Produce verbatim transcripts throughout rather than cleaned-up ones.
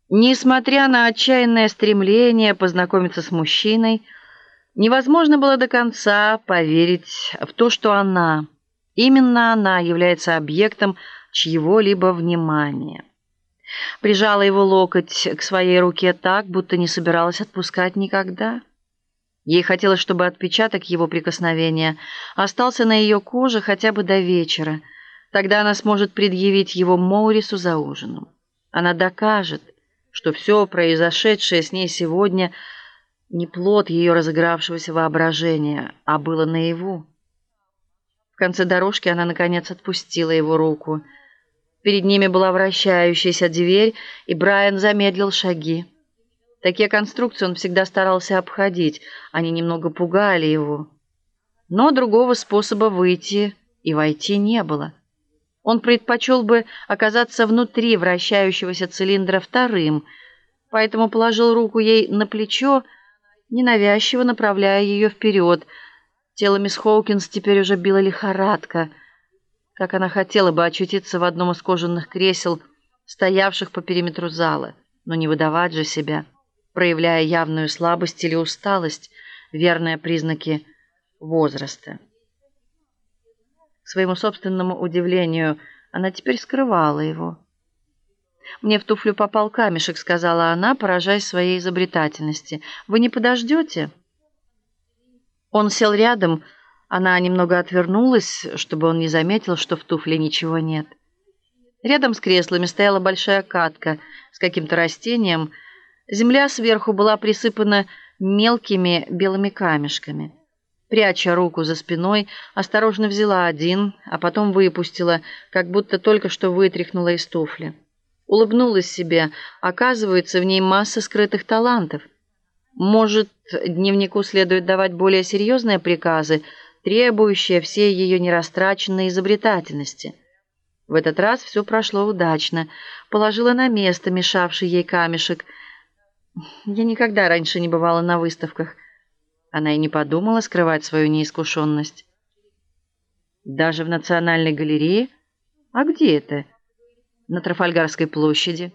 Несмотря на отчаянное стремление познакомиться с мужчиной, невозможно было до конца поверить в то, что она, именно она, является объектом чьего-либо внимания. Прижала его локоть к своей руке так, будто не собиралась отпускать никогда. Ей хотелось, чтобы отпечаток его прикосновения остался на ее коже хотя бы до вечера. Тогда она сможет предъявить его Моурису за ужином. Она докажет, что все произошедшее с ней сегодня не плод ее разыгравшегося воображения, а было наяву. В конце дорожки она наконец отпустила его руку. Перед ними была вращающаяся дверь, и Брайан замедлил шаги. Такие конструкции он всегда старался обходить, они немного пугали его. Но другого способа выйти и войти не было. Он предпочел бы оказаться внутри вращающегося цилиндра вторым, поэтому положил руку ей на плечо, ненавязчиво направляя ее вперед. Тело мисс Хоукинс теперь уже била лихорадка. Как она хотела бы очутиться в одном из кожаных кресел, стоявших по периметру зала, но не выдавать же себя, проявляя явную слабость или усталость, верные признаки возраста. К своему собственному удивлению, она теперь скрывала его. «Мне в туфлю попал камешек», — сказала она, поражаясь своей изобретательности. «Вы не подождете?» Он сел рядом, она немного отвернулась, чтобы он не заметил, что в туфле ничего нет. Рядом с креслами стояла большая катка с каким-то растением. Земля сверху была присыпана мелкими белыми камешками. Пряча руку за спиной, осторожно взяла один, а потом выпустила, как будто только что вытряхнула из туфли. Улыбнулась себе. Оказывается, в ней масса скрытых талантов. Может, дневнику следует давать более серьезные приказы, требующие всей ее нерастраченной изобретательности. В этот раз все прошло удачно. Положила на место мешавший ей камешек. Я никогда раньше не бывала на выставках. Она и не подумала скрывать свою неискушенность. Даже в Национальной галерее? А где это? На Трафальгарской площади.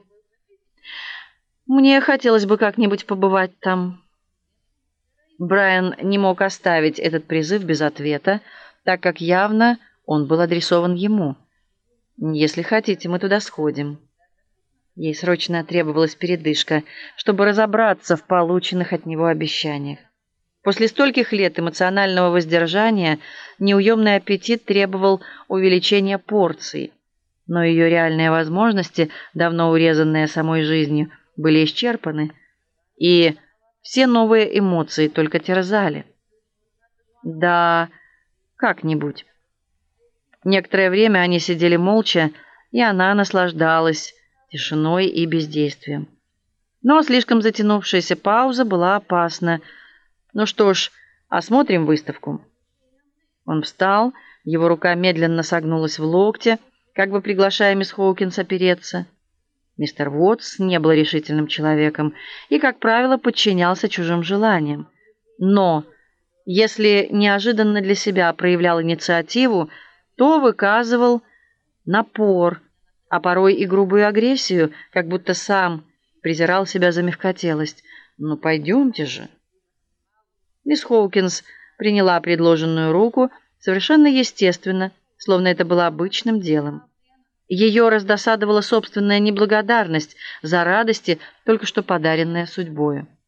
Мне хотелось бы как-нибудь побывать там. Брайан не мог оставить этот призыв без ответа, так как явно он был адресован ему. «Если хотите, мы туда сходим». Ей срочно требовалась передышка, чтобы разобраться в полученных от него обещаниях. После стольких лет эмоционального воздержания неуемный аппетит требовал увеличения порций, но ее реальные возможности, давно урезанные самой жизнью, были исчерпаны, и все новые эмоции только терзали. Да, как-нибудь. Некоторое время они сидели молча, и она наслаждалась тишиной и бездействием. Но слишком затянувшаяся пауза была опасна. Ну что ж, осмотрим выставку. Он встал, его рука медленно согнулась в локте, как бы приглашая мисс Хоукинс опереться. Мистер Уотс не был решительным человеком и, как правило, подчинялся чужим желаниям. Но если неожиданно для себя проявлял инициативу, то выказывал напор, а порой и грубую агрессию, как будто сам презирал себя за мягкотелость. «Ну, пойдемте же». Мисс Хоукинс приняла предложенную руку совершенно естественно, словно это было обычным делом. Ее раздосадовала собственная неблагодарность за радости, только что подаренные судьбою.